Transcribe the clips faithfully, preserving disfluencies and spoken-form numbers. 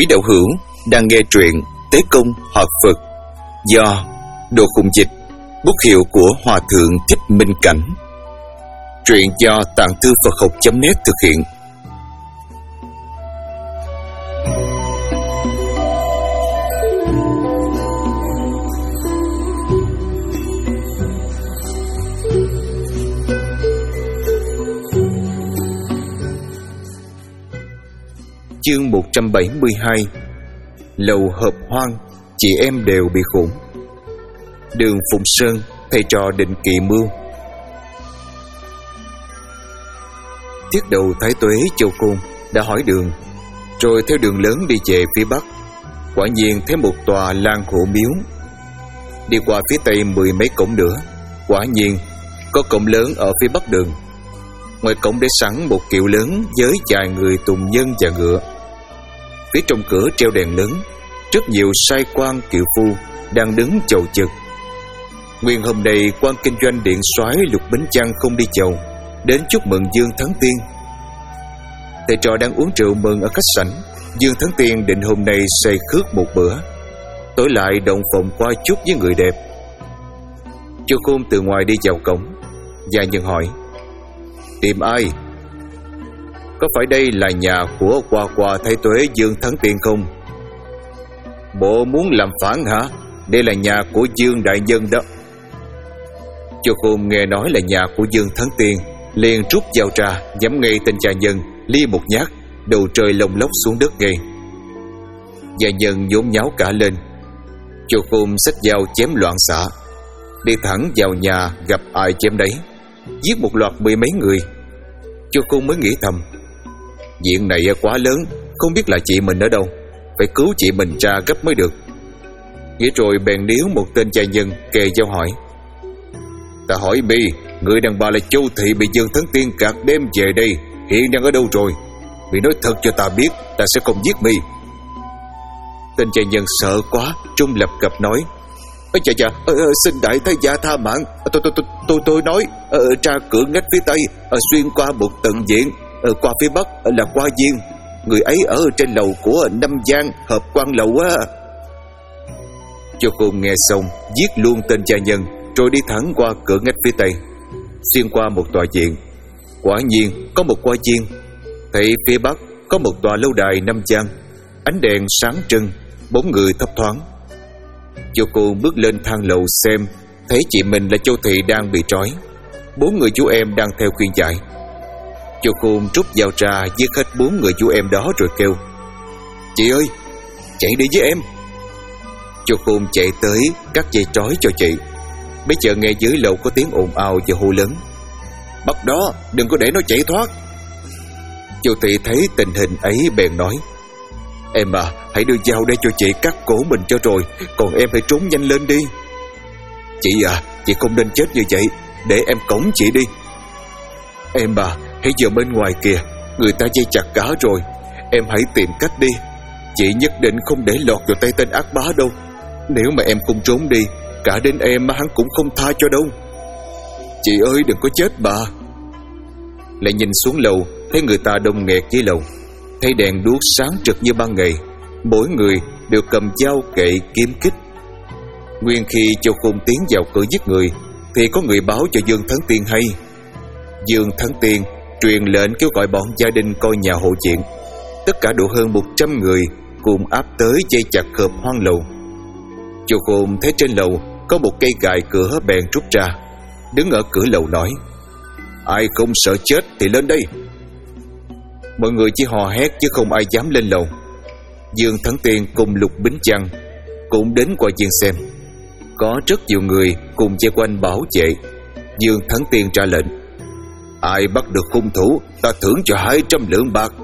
Quý đạo hữu đang nghe truyện Tế Công Hợp Phật do Đồ Khùng Dịch, bút hiệu của Hòa Thượng Thích Minh Cảnh. Truyện do Tạng Thư Phật Học chấm net thực hiện. Chương một trăm bảy mươi hai. Lầu hợp hoang, chị em đều bị khủng. Đường Phụng Sơn, thầy trò định kỳ mưu. Thiết đầu Thái Tuế Châu Côn đã hỏi đường, rồi theo đường lớn đi về phía bắc. Quả nhiên thấy một tòa Lan Hổ Miếu. Đi qua phía tây mười mấy cổng nữa, quả nhiên có cổng lớn ở phía bắc đường. Ngoài cổng để sẵn một kiệu lớn với vài người tùng nhân và ngựa. Phía trong cửa treo đèn lớn, rất nhiều sai quan kiệu phu đang đứng chầu chực. Nguyên hôm nay quan kinh doanh điện soái Lục Bính Chăng không đi chầu, đến chúc mừng Dương Thắng Tiên. Thầy trò đang uống rượu mừng ở khách sảnh. Dương Thắng Tiên định hôm nay say khước một bữa, tối lại động phòng qua chút với người đẹp. Chu Khôn từ ngoài đi vào cổng, gia nhân hỏi: tìm ai? Có phải đây là nhà của Hoa Hoa Thái Tuế Dương Thắng Tiên không? Bộ muốn làm phản hả? Đây là nhà của Dương đại nhân đó. Chu Khôn nghe nói là nhà của Dương Thắng Tiên, liền rút dao ra nhắm ngay tên gia nhân, lia một nhát, đầu trời lông lốc xuống đất ngay. Gia nhân nhốn nháo cả lên. Chu Khôn xách dao chém loạn xạ, đi thẳng vào nhà, gặp ai chém đấy, giết một loạt mười mấy người. Chu Khôn mới nghĩ thầm: chuyện này quá lớn, không biết là chị mình ở đâu, phải cứu chị mình ra gấp mới được. Nghĩ rồi bèn níu một tên gia nhân kề dao hỏi: ta hỏi mi, người đàn bà là Châu Thị bị Dương Thắng Tiên gạt đem về đây, hiện đang ở đâu rồi? Mi nói thật cho ta biết, ta sẽ không giết mi. Tên gia nhân sợ quá, trung lập cập nói: ơ chà chà, ờ, xin đại thái gia tha mạng. Tôi tôi tôi tôi tôi nói ờ, ra cửa ngách phía tây, ờ, xuyên qua một tận viện, ờ, qua phía bắc là Hoa Viên. Người ấy ở trên lầu của Năm Giang Hợp Quan lầu á. Cho Khôn nghe xong, giết luôn tên gia nhân, rồi đi thẳng qua cửa ngách phía tây, xuyên qua một tòa viện. Quả nhiên có một hoa viên. Thấy phía bắc có một tòa lâu đài Năm Giang, ánh đèn sáng trưng, bóng người thấp thoáng. Cho Khôn bước lên thang lầu xem, thấy chị mình là Châu Thị đang bị trói, bốn người chú em đang theo khuyên giải. Cho Khôn rút dao ra giết hết bốn người chú em đó rồi kêu: chị ơi, chạy đi với em. Cho Khôn chạy tới cắt dây trói cho chị. Bây giờ nghe dưới lầu có tiếng ồn ào và hô lớn: bắt đó, đừng có để nó chạy thoát. Châu Thị thấy tình hình ấy bèn nói: em à, hãy đưa dao đây cho chị cắt cổ mình cho rồi, còn em hãy trốn nhanh lên đi. Chị à, chị không nên chết như vậy, để em cõng chị đi. Em à, hãy giờ bên ngoài kìa, người ta dây chặt cả rồi, em hãy tìm cách đi. Chị nhất định không để lọt vào tay tên ác bá đâu. Nếu mà em không trốn đi, cả đến em mà hắn cũng không tha cho đâu. Chị ơi, đừng có chết bà. Lại nhìn xuống lầu, thấy người ta đông nghẹt dưới lầu, thấy đèn đuốc sáng trực như ban ngày, mỗi người đều cầm dao kệ kiếm kích. Nguyên khi Châu Khôn tiến vào cửa giết người, thì có người báo cho Dương Thắng Tiên hay. Dương Thắng Tiên truyền lệnh kêu gọi bọn gia đình coi nhà hộ viện. Tất cả đủ hơn một trăm người cùng áp tới dây chặt hợp hoang lầu. Châu Khôn thấy trên lầu có một cây gài cửa bèn rút ra, đứng ở cửa lầu nói: ai không sợ chết thì lên đây. Mọi người chỉ hò hét chứ không ai dám lên lầu. Dương Thắng Tiên cùng Lục Bính Chăng cũng đến qua viên xem. Có rất nhiều người cùng vây quanh bảo vệ. Dương Thắng Tiên ra lệnh: ai bắt được hung thủ, ta thưởng cho hai trăm lượng bạc.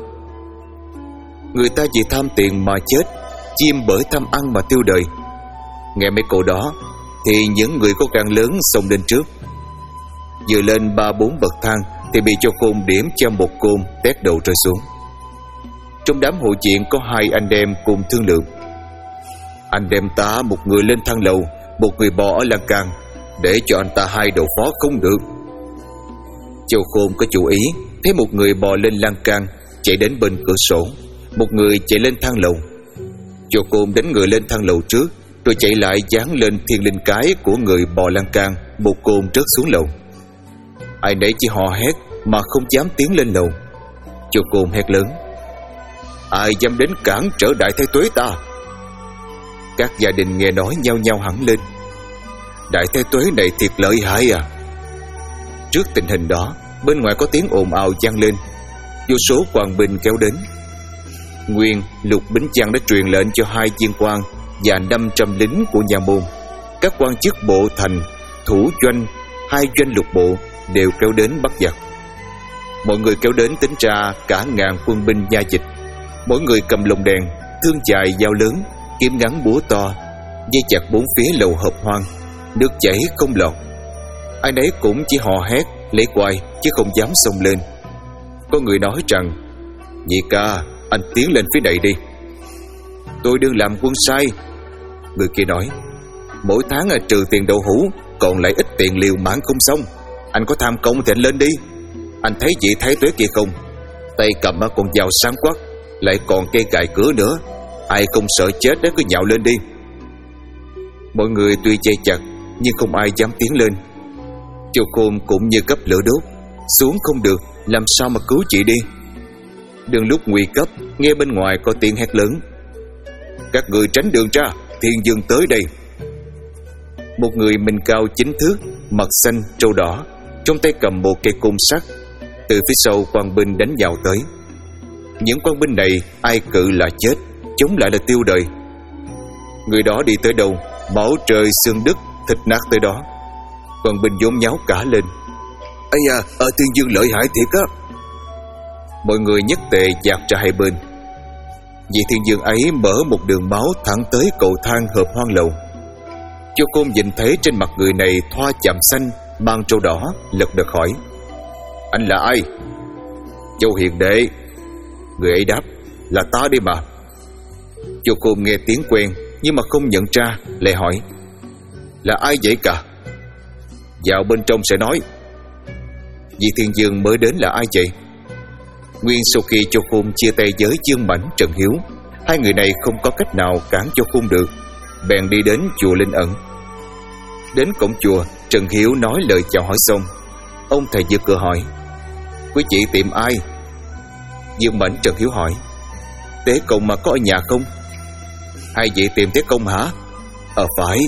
Người ta vì tham tiền mà chết, chim bởi tham ăn mà tiêu đời. Nghe mấy câu đó thì những người có gan lớn xông lên trước. Vừa lên ba bốn bậc thang thì bị Cho Khôn điểm cho một côn tét đầu rơi xuống. Trong đám hộ viện có hai anh em cùng thương lượng: anh đem ta một người lên thang lầu, một người bò ở lan can, để cho anh ta hai đầu phó không được. Châu Khôn có chủ ý, thấy một người bò lên lan can chạy đến bên cửa sổ, một người chạy lên thang lầu, Chô Côn đánh người lên thang lầu trước, rồi chạy lại dán lên thiên linh cái của người bò lan can, một côn rớt xuống lầu. Ai nấy chỉ hò hét mà không dám tiến lên lầu. Chô Côn hét lớn: ai dám đến cản trở Đại Thái Tuế ta? Các gia đình nghe nói nhao nhao hẳn lên: Đại Thái Tuế này thiệt lợi hại à. Trước tình hình đó, bên ngoài có tiếng ồn ào vang lên. Vô số quan binh kéo đến. Nguyên, Lục Bính Chăn đã truyền lệnh cho hai viên quan và năm trăm lính của nha môn. Các quan chức bộ thành, thủ doanh, hai doanh lục bộ đều kéo đến bắt giặc. Mọi người kéo đến tính ra cả ngàn quân binh nha dịch. Mỗi người cầm lồng đèn, thương dài dao lớn, kiếm ngắn búa to, dây chặt bốn phía lầu hợp hoang. Nước chảy không lọt. Ai nấy cũng chỉ hò hét lấy quay, chứ không dám xông lên. Có người nói rằng: nhị ca, anh tiến lên phía này đi. Tôi đương làm quân sai. Người kia nói: mỗi tháng trừ tiền đậu hũ, còn lại ít tiền liều mạng không xong. Anh có tham công thì anh lên đi. Anh thấy vị Thái Tuế kia không? Tay cầm con dao sáng quắc, lại còn cây cài cửa nữa. Ai không sợ chết đó cứ nhạo lên đi. Mọi người tuy dây chặt nhưng không ai dám tiến lên. Chô Khôn cũng như cấp lửa đốt, xuống không được, làm sao mà cứu chị đi. Đường lúc nguy cấp, nghe bên ngoài có tiếng hét lớn: các người tránh đường ra, Thiên Dương tới đây. Một người mình cao chín thước, mặt xanh trâu đỏ, trong tay cầm một cây côn sắt. Từ phía sau quan binh đánh vào tới. Những quan binh này ai cự là chết, chống lại là tiêu đời. Người đó đi tới đâu, máu trời xương đứt, thịt nát tới đó. Quan binh vốn nháo cả lên: ây da, ở Thiên Dương lợi hại thiệt á. Mọi người nhất tề dạt ra hai bên. Vị Thiên Dương ấy mở một đường máu thẳng tới cầu thang hợp hoang lầu. Chô Côn nhìn thấy trên mặt người này thoa chạm xanh, mang trâu đỏ, lật đật hỏi: anh là ai? Châu Hiền Đệ. Người ấy đáp: là ta đi mà. Chô Côn nghe tiếng quen nhưng mà không nhận ra, lại hỏi: là ai vậy cả? Vào bên trong sẽ nói. Vị Thiên Dương mới đến là ai vậy? Nguyên sau khi Chô Khôn chia tay với Dương Mãnh, Trần Hiếu, hai người này không có cách nào cản Chô Khôn được, bèn đi đến chùa Linh Ẩn. Đến cổng chùa, Trần Hiếu nói lời chào hỏi xong, ông thầy vừa cửa hỏi: quý chị tìm ai? Dương Mãnh, Trần Hiếu hỏi: Tế Công mà có ở nhà không? Hai vị tìm Tế Công hả? Ờ phải.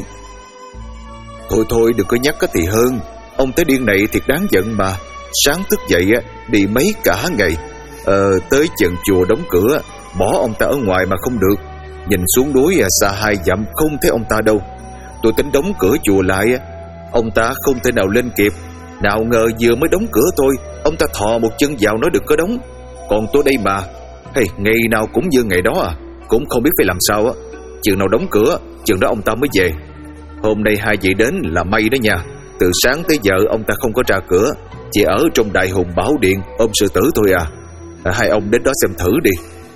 Thôi thôi đừng có nhắc cái thì hơn. Ông Tế Điên này thiệt đáng giận mà. Sáng thức dậy đi mấy cả ngày, Ờ tới chừng chùa đóng cửa, bỏ ông ta ở ngoài mà không được. Nhìn xuống núi xa hai dặm không thấy ông ta đâu. Tôi tính đóng cửa chùa lại, ông ta không thể nào lên kịp. Nào ngờ vừa mới đóng cửa thôi, ông ta thò một chân vào nói đừng có đóng. Còn tôi đây mà, hey, ngày nào cũng như ngày đó à, cũng không biết phải làm sao á. Chừng nào đóng cửa, chừng đó ông ta mới về. Hôm nay hai vị đến là may đó nha. Từ sáng tới giờ ông ta không có ra cửa, chỉ ở trong Đại Hùng Bảo Điện ôm sư tử thôi à. à Hai ông đến đó xem thử đi.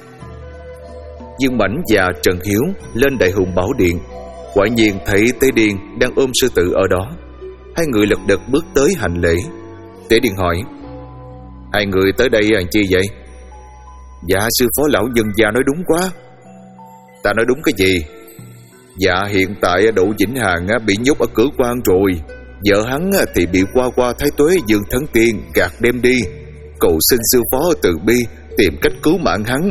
Dương Mãnh và Trần Hiếu lên Đại Hùng Bảo Điện, quả nhiên thấy Tế Điên đang ôm sư tử ở đó. Hai người lật đật bước tới hành lễ. Tế Điên hỏi: hai người tới đây làm chi vậy? Dạ sư phó lão nhân gia nói đúng quá. Ta nói đúng cái gì? Dạ hiện tại Đỗ Vĩnh Hàn bị nhốt ở cửa quan rồi. Vợ hắn thì bị qua qua Thái Tuế Dương Thấn Tiên gạt đem đi. Cầu xin sư phó từ bi tìm cách cứu mạng hắn.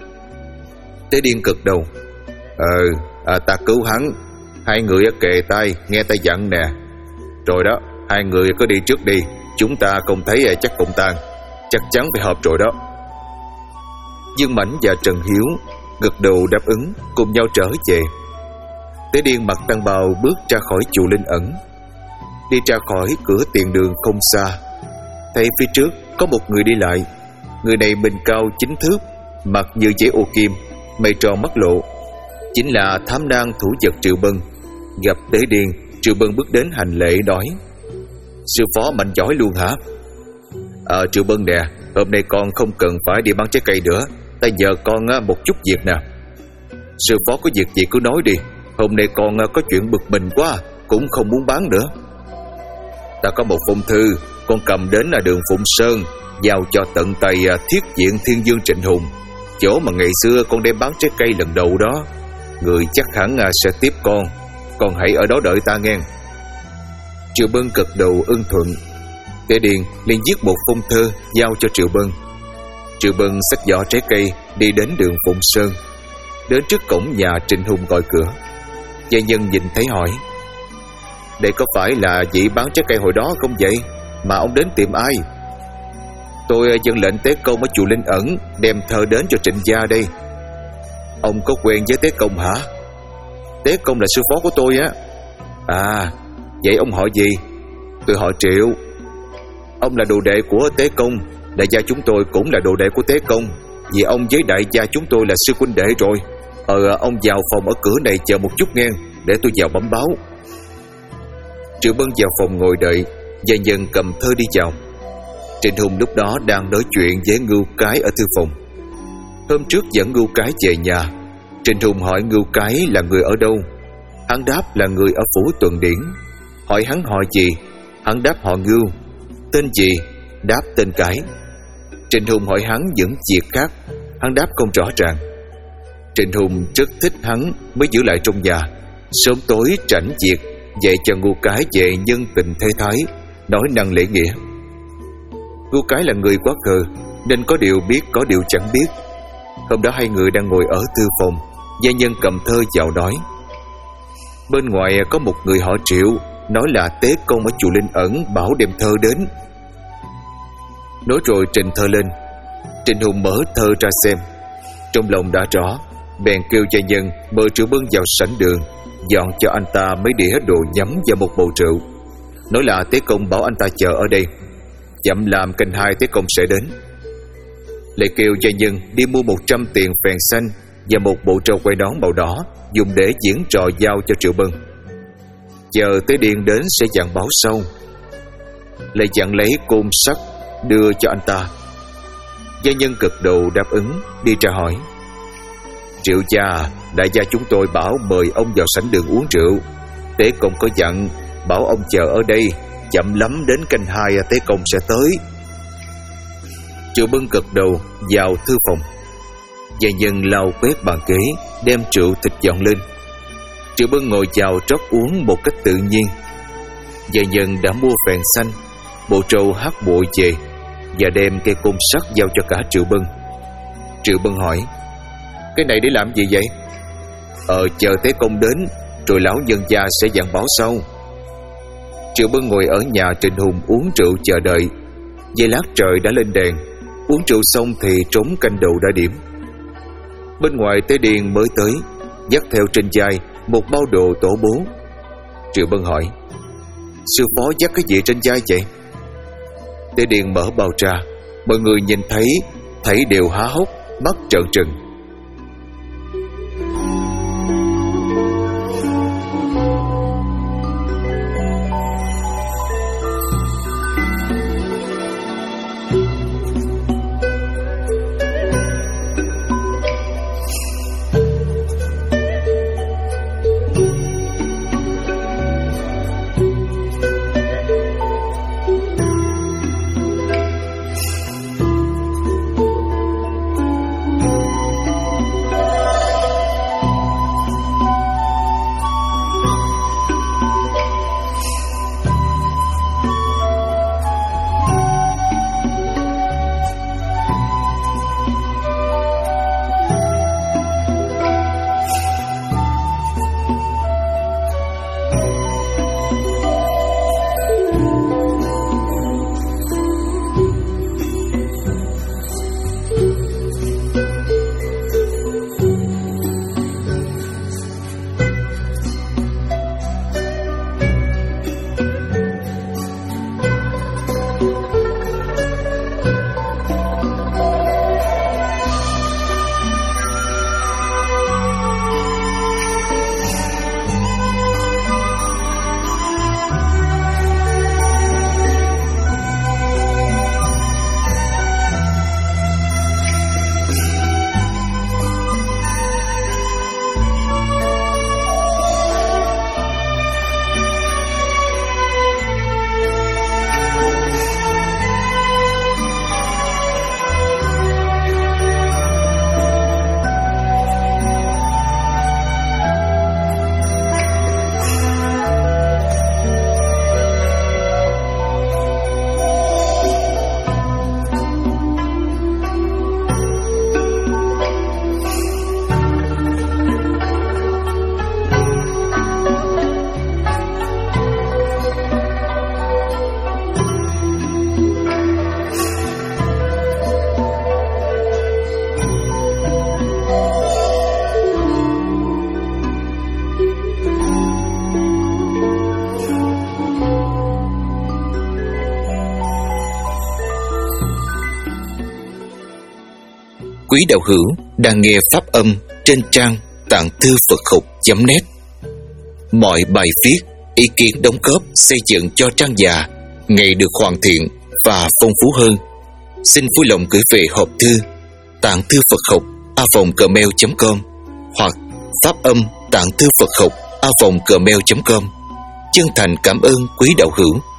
Tế Điên cực đầu: Ờ à, ta cứu hắn. Hai người kề tay nghe ta dặn nè. Rồi đó, hai người có đi trước đi. Chúng ta không thấy chắc cũng tan. Chắc chắn phải hợp rồi đó. Dương Mãnh và Trần Hiếu gật đầu đáp ứng, cùng nhau trở về. Tế Điên mặc tăng bào bước ra khỏi chùa Linh Ẩn. Đi ra khỏi cửa tiền đường không xa, thấy phía trước có một người đi lại. Người này mình cao chín thước, mặt như giấy ô kim, mày tròn mắt lộ. Chính là thám nang thủ vật Triệu Bân. Gặp Tế Điên, Triệu Bân bước đến hành lễ nói: sư phó mạnh giỏi luôn hả? Ờ Triệu Bân nè, hôm nay con không cần phải đi bán trái cây nữa. Ta nhờ con một chút việc nè. Sư phó có việc gì cứ nói đi. Hôm nay con có chuyện bực mình quá, cũng không muốn bán nữa. Ta có một phong thư, con cầm đến là đường Phụng Sơn, giao cho tận tay Thiết Diện Thiên Dương Trịnh Hùng, chỗ mà ngày xưa con đem bán trái cây lần đầu đó. người chắc hẳn sẽ tiếp con. Con hãy ở đó đợi ta nghe. Triệu Bân gật đầu ưng thuận. Tế Điền liền viết một phong thơ giao cho Triệu Bân. Triệu Bân xách giỏ trái cây đi đến đường Phụng Sơn. Đến trước cổng nhà Trịnh Hùng gọi cửa. Gia nhân nhìn thấy hỏi: Đây có phải là vị bán trái cây hồi đó không vậy? Mà ông đến tìm ai? Tôi dâng lệnh Tế Công ở chùa Linh Ẩn đem thơ đến cho Trịnh gia đây. Ông có quen với Tế Công hả? Tế Công là sư phó của tôi á. À, vậy ông họ gì? Tôi họ Triệu. Ông là đồ đệ của Tế Công. Đại gia chúng tôi cũng là đồ đệ của Tế Công. Vì ông với đại gia chúng tôi là sư huynh đệ rồi. Ờ, ông vào phòng ở cửa này chờ một chút nghe, để tôi vào bấm báo. Triệu Bân vào phòng ngồi đợi. Gia nhân cầm thơ đi vào. Trịnh Hùng lúc đó đang nói chuyện với Ngưu Cái ở thư phòng. Hôm trước dẫn Ngưu Cái về nhà, Trịnh Hùng hỏi Ngưu Cái là người ở đâu. Hắn đáp là người ở phủ Tuần Điển. Hỏi hắn họ gì, hắn đáp họ Ngưu. Tên gì, đáp tên Cái. Trịnh Hùng hỏi hắn những việc khác, hắn đáp không rõ ràng. Trịnh Hùng rất thích hắn mới giữ lại trong nhà. Sớm tối rảnh việc dạy cho Ngưu Cái về nhân tình thế thái, nói năng lễ nghĩa. Ngưu Cái là người quá khờ, nên có điều biết có điều chẳng biết. Hôm đó hai người đang ngồi ở thư phòng, gia nhân cầm thơ vào nói: Bên ngoài có một người họ Triệu, nói là Tế Công ở chùa Linh Ẩn bảo đem thơ đến. Nói rồi trình thơ lên. Trịnh Hùng mở thơ ra xem, trong lòng đã rõ, bèn kêu gia nhân mời Triệu Bân vào sảnh đường, dọn cho anh ta mấy đĩa đồ nhắm và một bầu rượu, nói là Tế Công bảo anh ta chờ ở đây, chậm làm canh hai Tế Công sẽ đến. Lại kêu gia nhân đi mua một trăm tiền phèn xanh và một bộ trâu quai nón màu đỏ, dùng để diễn trò giao cho Triệu Bân. Chờ tới điện đến sẽ dặn báo sau. Lại dặn lấy côn sắt đưa cho anh ta. Gia nhân gật đầu đáp ứng, đi ra hỏi: Triệu gia, đại gia chúng tôi bảo mời ông vào sảnh đường uống rượu. Tế Công có dặn bảo ông chờ ở đây, chậm lắm đến canh hai Tế Công sẽ tới. Triệu Bân gật đầu vào thư phòng. Gia nhân lau quét bàn ghế, đem rượu thịt dọn lên. Triệu Bân ngồi vào trót uống một cách tự nhiên. Gia nhân đã mua phèn xanh, bộ trâu hát bội về và đem cây côn sắt giao cho cả Triệu Bân. Triệu Bân hỏi: Cái này để làm gì vậy? Ờ, chờ Tế Công đến, rồi lão nhân gia sẽ dặn bảo sau. Triệu Bân ngồi ở nhà Trịnh Hùng uống rượu chờ đợi. Giây lát trời đã lên đèn. Uống rượu xong thì trống canh đầu đã điểm. Bên ngoài Tế Điền mới tới, dắt theo trên vai một bao đồ tổ bố. Triệu Bân hỏi: Sư phó dắt cái gì trên vai vậy? Tế Điền mở bao ra. Mọi người nhìn thấy, thấy đều há hốc, mắt trợn trừng. quý đạo hữu đang nghe pháp âm trên trang tạng thư Phật học chấm net. Mọi bài viết, ý kiến đóng góp xây dựng cho trang già ngày được hoàn thiện và phong phú hơn. Xin vui lòng gửi về hộp thư tạng thư Phật học a vòng gmail chấm com hoặc pháp âm tạng thư Phật học a vòng gmail chấm com. Chân thành cảm ơn quý đạo hữu.